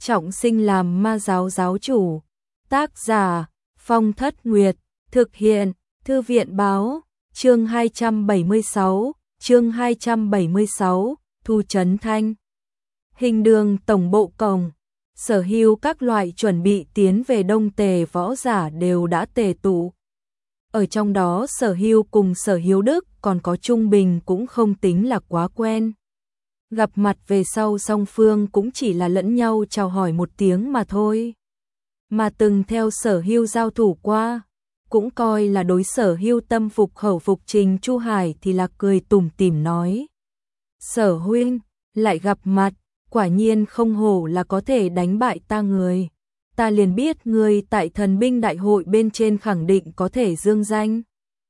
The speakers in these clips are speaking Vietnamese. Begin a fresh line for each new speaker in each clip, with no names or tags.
trọng sinh làm ma giáo giáo chủ. Tác giả Phong Thất Nguyệt. Thực hiện Thư viện Báo. Chương 276. Thu Trấn Thanh. Hình đường tổng bộ cổng. Sở hữu các loại chuẩn bị tiến về Đông Tề võ giả đều đã tề tụ. Ở trong đó Sở Hưu cùng Sở Hiếu Đức còn có Trung Bình cũng không tính là quá quen. Gặp mặt về sau song phương cũng chỉ là lẫn nhau chào hỏi một tiếng mà thôi. Mà từng theo Sở Hưu giao thủ qua, cũng coi là đối Sở Hưu tâm phục khẩu phục. Trình Chu Hải thì là cười tủm tỉm nói: Sở huynh, lại gặp mặt, quả nhiên không hổ là có thể đánh bại ta người. Ta liền biết ngươi tại thần binh đại hội bên trên khẳng định có thể dương danh.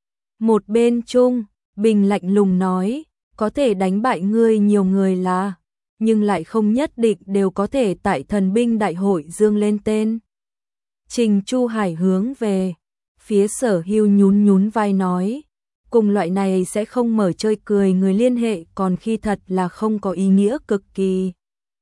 Một bên Trung Bình lạnh lùng nói: có thể đánh bại ngươi nhiều người là, nhưng lại không nhất định đều có thể tại thần binh đại hội dương lên tên. Trình Chu Hải hướng về phía Sở Hưu nhún nhún vai nói: cùng loại này sẽ không mở chơi cười người liên hệ còn khi thật là không có ý nghĩa cực kỳ.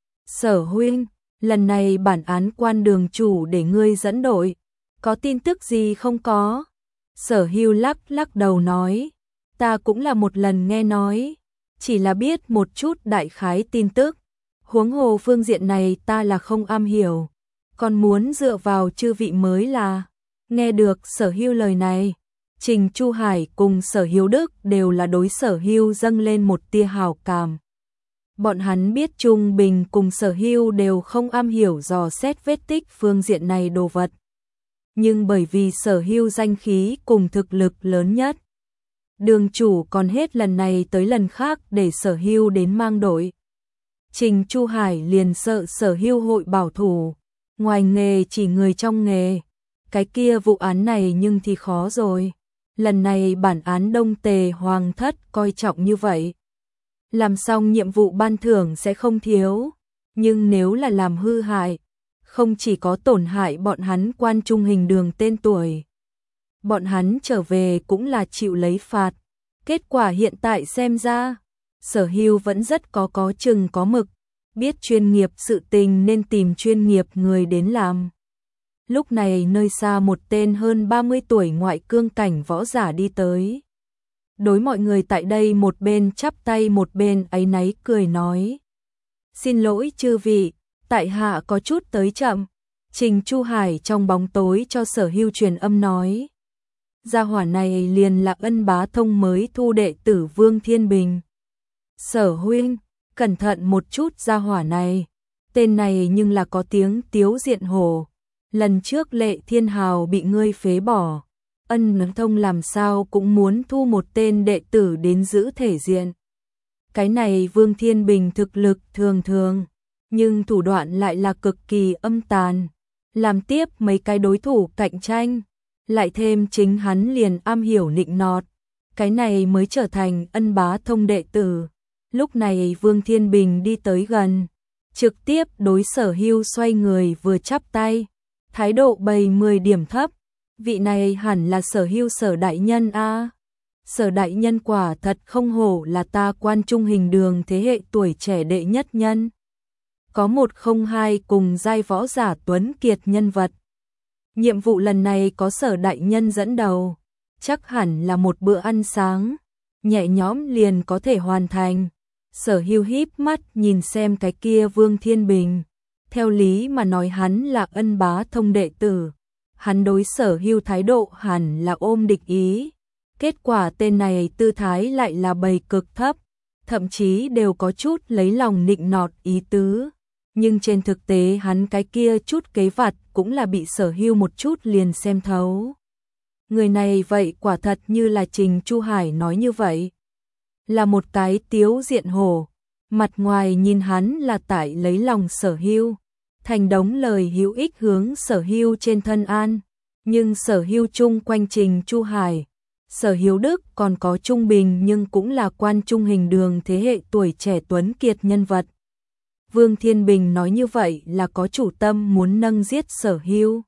Sở huynh, lần này bản án quan đường chủ để ngươi dẫn đội, có tin tức gì không có? Sở Hưu lắc đầu nói: ta cũng là một lần nghe nói, chỉ là biết một chút đại khái tin tức, huống hồ phương diện này ta là không am hiểu, còn muốn dựa vào chư vị mới là. Nghe được Sở Hưu lời này, Trình Chu Hải cùng Sở Hiếu Đức đều là đối Sở Hưu dâng lên một tia hảo cảm. Bọn hắn biết Trung Bình cùng Sở Hưu đều không am hiểu dò xét vết tích phương diện này đồ vật. Nhưng bởi vì Sở Hưu danh khí cùng thực lực lớn nhất, đường chủ còn hết lần này tới lần khác để Sở Hưu đến mang đội. Trình Chu Hải liền sợ Sở Hưu hội bảo thủ, ngoài nghề chỉ người trong nghề. Cái kia vụ án này nhưng thì khó rồi. Lần này bản án Đông Tề Hoàng thất coi trọng như vậy, làm xong nhiệm vụ ban thưởng sẽ không thiếu, nhưng nếu là làm hư hại, không chỉ có tổn hại bọn hắn quan trung hình đường tên tuổi, bọn hắn trở về cũng là chịu lấy phạt. Kết quả hiện tại xem ra, Sở Hưu vẫn rất có chừng có mực, biết chuyên nghiệp sự tình nên tìm chuyên nghiệp người đến làm. Lúc này nơi xa một tên hơn 30 tuổi ngoại cương cảnh võ giả đi tới. Đối mọi người tại đây một bên chắp tay một bên áy náy cười nói: xin lỗi chư vị, tại hạ có chút tới chậm. Trình Chu Hải trong bóng tối cho Sở Hưu truyền âm nói: gia hỏa này liền là Ân Bá Thông mới thu đệ tử Vương Thiên Bình. Sở huynh, cẩn thận một chút, gia hỏa này, tên này nhưng là có tiếng Tiếu Diện Hổ. Lần trước Lệ Thiên Hào bị ngươi phế bỏ, Ân Thông làm sao cũng muốn thu một tên đệ tử đến giữ thể diện. Cái này Vương Thiên Bình thực lực thường thường, nhưng thủ đoạn lại là cực kỳ âm tàn. Làm tiếp mấy cái đối thủ cạnh tranh, lại thêm chính hắn liền am hiểu nịnh nọt, cái này mới trở thành Ân Bá Thông đệ tử. Lúc này Vương Thiên Bình đi tới gần, trực tiếp đối Sở Hưu xoay người vừa chắp tay, thái độ bày 10 điểm thấp. Vị này hẳn là Sở Hưu Sở đại nhân a. Sở đại nhân quả thật không hổ là ta quan trung hình đường thế hệ tuổi trẻ đệ nhất nhân. Có 102 cùng giai võ giả tuấn kiệt nhân vật. Nhiệm vụ lần này có Sở đại nhân dẫn đầu, chắc hẳn là một bữa ăn sáng nhẹ nhõm liền có thể hoàn thành. Sở Hưu híp mắt nhìn xem cái kia Vương Thiên Bình. Theo lý mà nói hắn là Ân Bá Thông đệ tử, hắn đối Sở Hưu thái độ hẳn là ôm địch ý. Kết quả tên này tư thái lại là bày cực thấp, thậm chí đều có chút lấy lòng nịnh nọt ý tứ. Nhưng trên thực tế hắn cái kia chút kế vặt cũng là bị Sở Hưu một chút liền xem thấu. Người này vậy quả thật như là Trình Chu Hải nói như vậy, là một cái Tiếu Diện Hổ. Mặt ngoài nhìn hắn là tại lấy lòng Sở Hưu, thành đống lời hữu ích hướng Sở Hưu trên thân an, nhưng Sở Hưu chung quanh Trình Chu Hải, Sở Hiếu Đức còn có Trung Bình nhưng cũng là quan trung hình đường thế hệ tuổi trẻ tuấn kiệt nhân vật. Vương Thiên Bình nói như vậy là có chủ tâm muốn nâng giết Sở Hưu,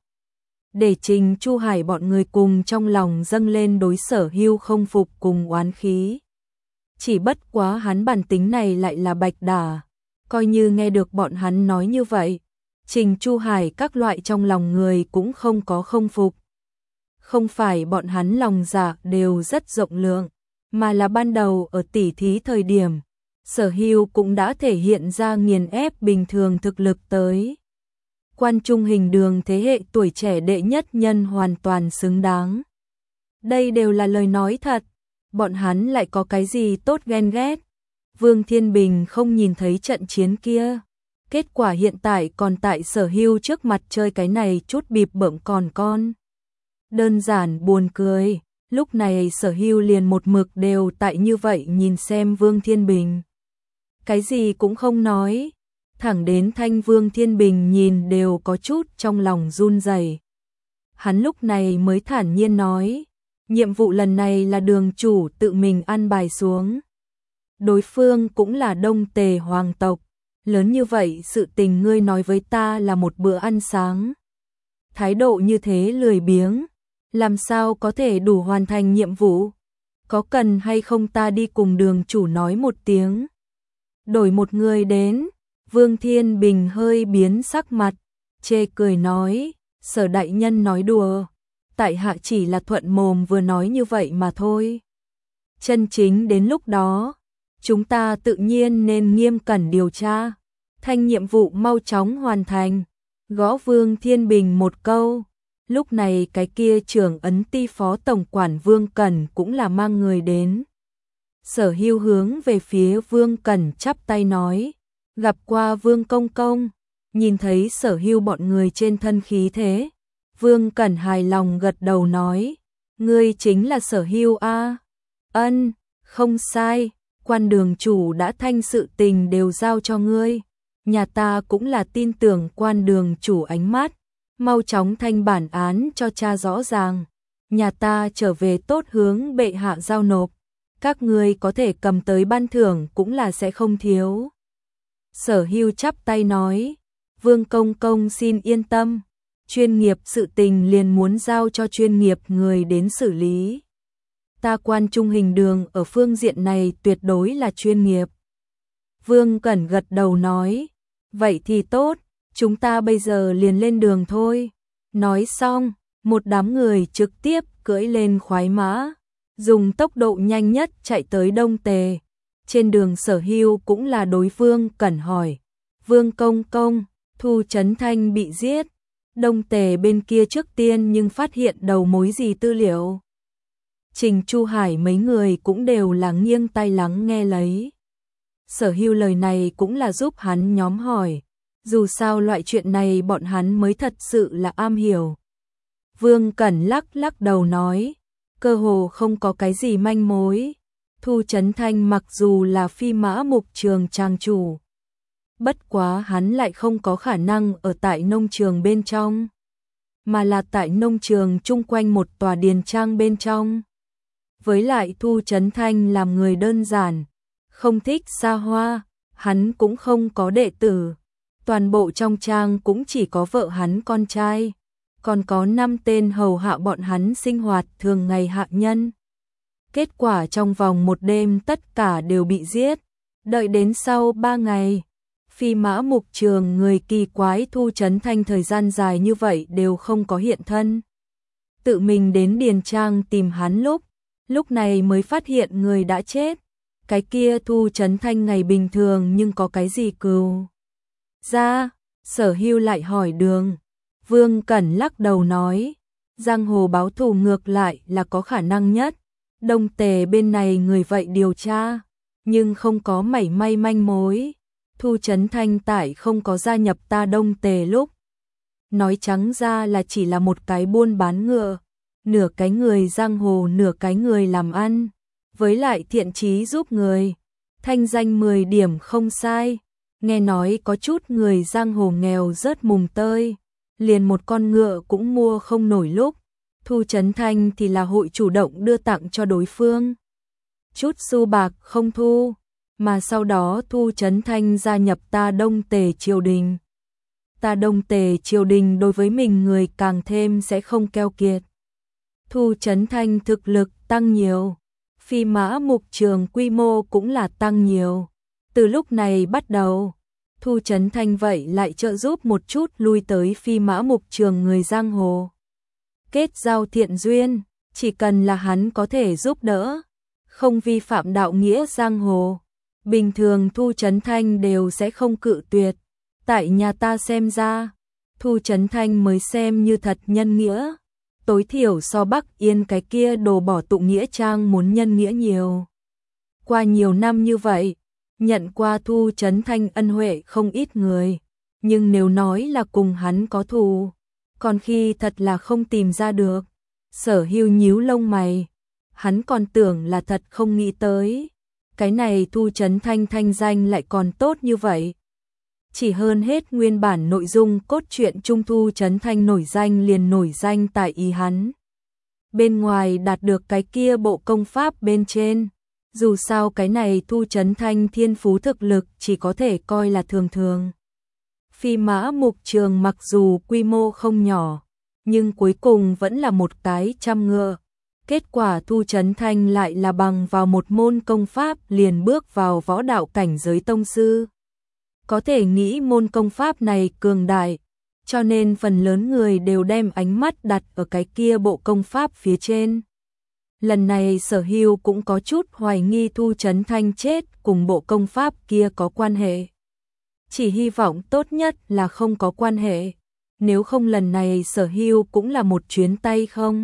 để Trình Chu Hải bọn người cùng trong lòng dâng lên đối Sở Hưu không phục cùng oán khí. Chỉ bất quá hắn bản tính này lại là bạch đà, coi như nghe được bọn hắn nói như vậy, Trình Chu Hải các loại trong lòng người cũng không có không phục. Không phải bọn hắn lòng dạ đều rất rộng lượng, mà là ban đầu ở tỉ thí thời điểm, Sở Hưu cũng đã thể hiện ra nghiền ép bình thường thực lực tới. Quan Trung Hình Đường thế hệ tuổi trẻ đệ nhất nhân hoàn toàn xứng đáng. Đây đều là lời nói thật, bọn hắn lại có cái gì tốt ghen ghét. Vương Thiên Bình không nhìn thấy trận chiến kia, kết quả hiện tại còn tại Sở Hưu trước mặt chơi cái này chút bịp bợm còn con. Đơn giản buồn cười, lúc này Sở Hưu liền một mực đều tại như vậy nhìn xem Vương Thiên Bình. Cái gì cũng không nói, thẳng đến thanh Vương Thiên Bình nhìn đều có chút trong lòng run rẩy. Hắn lúc này mới thản nhiên nói, nhiệm vụ lần này là đường chủ tự mình an bài xuống. Đối phương cũng là Đông Tề hoàng tộc, lớn như vậy sự tình ngươi nói với ta là một bữa ăn sáng. Thái độ như thế lười biếng, làm sao có thể đủ hoàn thành nhiệm vụ? Có cần hay không ta đi cùng đường chủ nói một tiếng? Đổi một người đến, Vương Thiên Bình hơi biến sắc mặt, chê cười nói, Sở đại nhân nói đùa, tại hạ chỉ là thuận mồm vừa nói như vậy mà thôi. Chân chính đến lúc đó, chúng ta tự nhiên nên nghiêm cẩn điều tra, thanh nhiệm vụ mau chóng hoàn thành, gõ Vương Thiên Bình một câu. Lúc này cái kia trưởng ấn ty phó tổng quản Vương Cẩn cũng là mang người đến. Sở Hưu hướng về phía Vương Cẩn chắp tay nói, gặp qua Vương công công, nhìn thấy Sở Hưu bọn người trên thân khí thế. Vương Cẩn hài lòng gật đầu nói, ngươi chính là Sở Hưu a? Ân, không sai, quan đường chủ đã thanh sự tình đều giao cho ngươi. Nhà ta cũng là tin tưởng quan đường chủ ánh mắt, mau chóng thanh bản án cho cha rõ ràng. Nhà ta trở về tốt hướng bệ hạ giao nộp, các ngươi có thể cầm tới ban thưởng cũng là sẽ không thiếu. Sở Hưu chắp tay nói, Vương công công xin yên tâm, chuyên nghiệp sự tình liền muốn giao cho chuyên nghiệp người đến xử lý. Ta Quan Trung Hình Đường ở phương diện này tuyệt đối là chuyên nghiệp. Vương Cẩn gật đầu nói, vậy thì tốt, chúng ta bây giờ liền lên đường thôi. Nói xong, một đám người trực tiếp cưỡi lên khoái mã, dùng tốc độ nhanh nhất chạy tới Đông Tề. Trên đường Sở Hưu cũng là đối Vương Cẩn hỏi, Vương công công, Thu Chấn Thanh bị giết, Đông Tề bên kia trước tiên nhưng phát hiện đầu mối gì tư liệu? Trình Chu Hải mấy người cũng đều là nghiêng tai lắng nghe lấy. Sở Hưu lời này cũng là giúp hắn nhóm hỏi, dù sao loại chuyện này bọn hắn mới thật sự là am hiểu. Vương Cẩn lắc đầu nói, cơ hồ không có cái gì manh mối. Thu Chấn Thanh mặc dù là Phi Mã Mục Trường trang chủ, bất quá hắn lại không có khả năng ở tại nông trường bên trong, mà là tại nông trường chung quanh một tòa điền trang bên trong. Với lại Thu Chấn Thanh làm người đơn giản, không thích xa hoa, hắn cũng không có đệ tử. Toàn bộ trong trang cũng chỉ có vợ hắn con trai, còn có 5 tên hầu hạ bọn hắn sinh hoạt thường ngày hạ nhân. Kết quả trong vòng một đêm tất cả đều bị giết. Đợi đến sau 3 ngày, Phi Mã Mục Trường người kỳ quái Thu Chấn Thanh thời gian dài như vậy đều không có hiện thân. Tự mình đến điền trang tìm hắn lúc này mới phát hiện người đã chết. Cái kia Thu Chấn Thanh ngày bình thường nhưng có cái gì cừu ra? Sở Hưu lại hỏi đường. Vương Cẩn lắc đầu nói, giang hồ báo thù ngược lại là có khả năng nhất. Đông Tề bên này người vậy điều tra, nhưng không có mảy may manh mối. Thu Chấn Thanh tại không có gia nhập ta Đông Tề lúc. Nói trắng ra là chỉ là một cái buôn bán ngựa, nửa cái người giang hồ nửa cái người làm ăn. Với lại thiện chí giúp người, thanh danh 10 điểm không sai. Nghe nói có chút người giang hồ nghèo rớt mùng tơi, liền một con ngựa cũng mua không nổi lúc. Thu Chấn Thanh thì là hội chủ động đưa tặng cho đối phương. Chút xu bạc không thu, mà sau đó Thu Chấn Thanh gia nhập ta Đông Tề triều đình. Ta Đông Tề triều đình đối với mình người càng thêm sẽ không keo kiệt. Thu Chấn Thanh thực lực tăng nhiều, Phi Mã Mục Trường quy mô cũng là tăng nhiều. Từ lúc này bắt đầu, Thu Chấn Thanh vậy lại trợ giúp một chút lui tới Phi Mã Mục Trường người giang hồ. Kết giao thiện duyên, chỉ cần là hắn có thể giúp đỡ, không vi phạm đạo nghĩa giang hồ. Bình thường Thu Chấn Thanh đều sẽ không cự tuyệt. Tại nhà ta xem ra, Thu Chấn Thanh mới xem như thật nhân nghĩa. Tối thiểu so Bắc Yên cái kia đồ bỏ tụng nghĩa trang muốn nhân nghĩa nhiều. Qua nhiều năm như vậy, nhận qua Thu Chấn Thanh ân huệ không ít người. Nhưng nếu nói là cùng hắn có thù, còn khi thật là không tìm ra được. Sở Hưu nhíu lông mày, hắn còn tưởng là thật không nghĩ tới. Cái này Thu Chấn Thanh thanh danh lại còn tốt như vậy. Chỉ hơn hết nguyên bản nội dung cốt truyện Trung Thu Chấn Thanh nổi danh liền nổi danh tại ý hắn. Bên ngoài đạt được cái kia bộ công pháp bên trên. Dù sao cái này Thu Chấn Thanh thiên phú thực lực chỉ có thể coi là thường thường. Phi Mã Mục Trường mặc dù quy mô không nhỏ, nhưng cuối cùng vẫn là một cái trăm ngựa. Kết quả Thu Chấn Thanh lại là bằng vào một môn công pháp liền bước vào võ đạo cảnh giới tông sư. Có thể nghĩ môn công pháp này cường đại, cho nên phần lớn người đều đem ánh mắt đặt ở cái kia bộ công pháp phía trên. Lần này Sở Hưu cũng có chút hoài nghi Thu Chấn Thanh chết cùng bộ công pháp kia có quan hệ. Chỉ hy vọng tốt nhất là không có quan hệ, nếu không lần này Sở Hưu cũng là một chuyến tay không.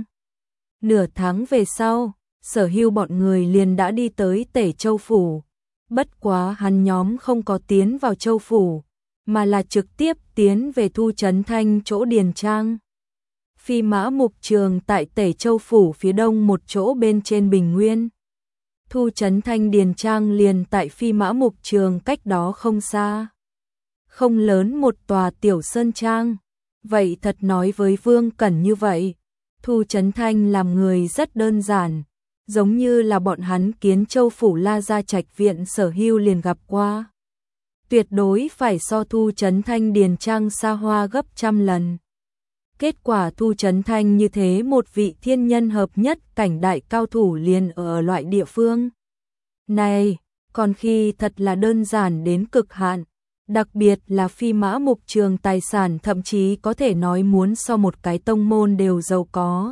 Nửa tháng về sau, Sở Hưu bọn người liền đã đi tới Tể Châu Phủ. Bất quá hắn nhóm không có tiến vào Châu Phủ, mà là trực tiếp tiến về Thu Chấn Thanh chỗ điền trang. Phi Mã Mục Trường tại Tể Châu Phủ phía đông một chỗ bên trên Bình Nguyên. Thu Chấn Thanh điền trang liền tại Phi Mã Mục Trường cách đó không xa. Không lớn một tòa tiểu sơn trang. Vậy thật nói với Vương Cẩn như vậy, Thu Chấn Thanh làm người rất đơn giản, giống như là bọn hắn Kiến Châu Phủ La Gia Trạch viện Sở Hưu liền gặp qua. Tuyệt đối phải so Thu Chấn Thanh điền trang xa hoa gấp trăm lần. Kết quả Thu Chấn Thanh như thế một vị thiên nhân hợp nhất cảnh đại cao thủ liền ở loại địa phương này, còn khi thật là đơn giản đến cực hạn. Đặc biệt là Phi Mã Mục Trường tài sản thậm chí có thể nói muốn so một cái tông môn đều giàu có.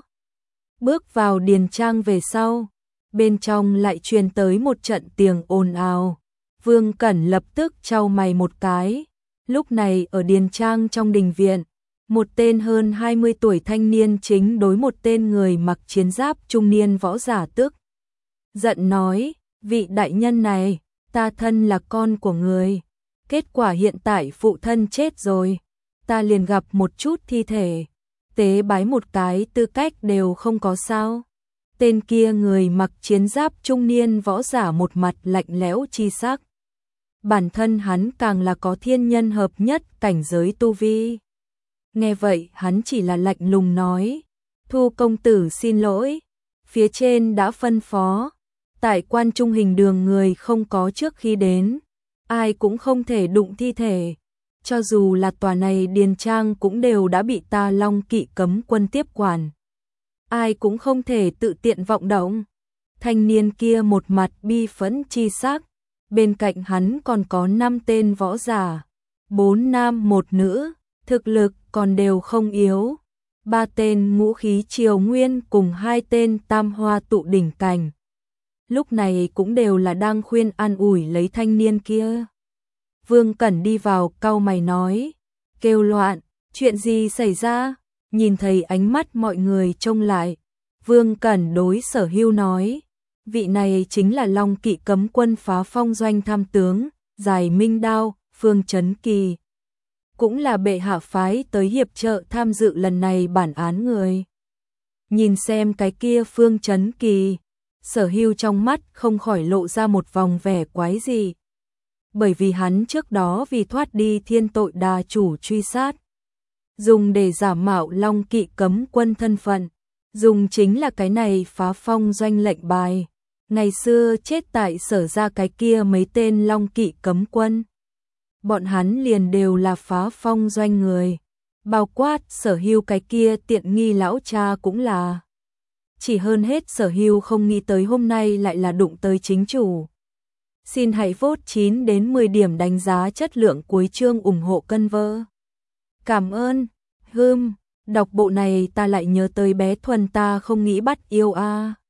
Bước vào điền trang về sau, bên trong lại truyền tới một trận tiếng ồn ào. Vương Cẩn lập tức chau mày một cái. Lúc này ở điền trang trong đình viện, một tên hơn 20 tuổi thanh niên chính đối một tên người mặc chiến giáp trung niên võ giả tức giận nói, vị đại nhân này, ta thân là con của người. Kết quả hiện tại phụ thân chết rồi, ta liền gặp một chút thi thể, tế bái một cái tư cách đều không có sao. Tên kia người mặc chiến giáp trung niên võ giả một mặt lạnh lẽo chi sắc. Bản thân hắn càng là có thiên nhân hợp nhất cảnh giới tu vi. Nghe vậy hắn chỉ là lạnh lùng nói, Thu công tử xin lỗi, phía trên đã phân phó, tại Quan Trung Hình Đường người không có trước khi đến. Ai cũng không thể đụng thi thể, cho dù là tòa này điền trang cũng đều đã bị ta Long Kỵ cấm quân tiếp quản. Ai cũng không thể tự tiện vọng động. Thanh niên kia một mặt bi phẫn chi sắc, bên cạnh hắn còn có 5 tên võ giả, 4 nam 1 nữ, thực lực còn đều không yếu. 3 tên ngũ khí triều nguyên cùng 2 tên tam hoa tụ đỉnh cảnh. Lúc này cũng đều là đang khuyên an ủi lấy thanh niên kia. Vương Cẩn đi vào cau mày nói, kêu loạn, chuyện gì xảy ra? Nhìn thấy ánh mắt mọi người trông lại, Vương Cẩn đối Sở Hưu nói, vị này chính là Long Kỵ cấm quân phá phong doanh tham tướng, Giải Minh Đao, Phương Chấn Kỳ. Cũng là bệ hạ phái tới hiệp trợ tham dự lần này bản án người. Nhìn xem cái kia Phương Chấn Kỳ, Sở Hưu trong mắt không khỏi lộ ra một vòng vẻ quái dị. Bởi vì hắn trước đó vì thoát đi thiên tội đà chủ truy sát, dùng để giả mạo Long Kỵ cấm quân thân phận, dùng chính là cái này phá phong doanh lệnh bài. Ngày xưa chết tại Sở ra cái kia mấy tên Long Kỵ cấm quân. Bọn hắn liền đều là phá phong doanh người, bao quát Sở Hưu cái kia tiện nghi lão cha cũng là. Chỉ hơn hết Sở Hưu không nghĩ tới hôm nay lại là đụng tới chính chủ. Xin hãy vote 9 đến 10 điểm đánh giá chất lượng cuối chương ủng hộ cân vơ. Cảm ơn. Đọc bộ này ta lại nhớ tới bé Thuần ta không nghĩ bắt yêu a.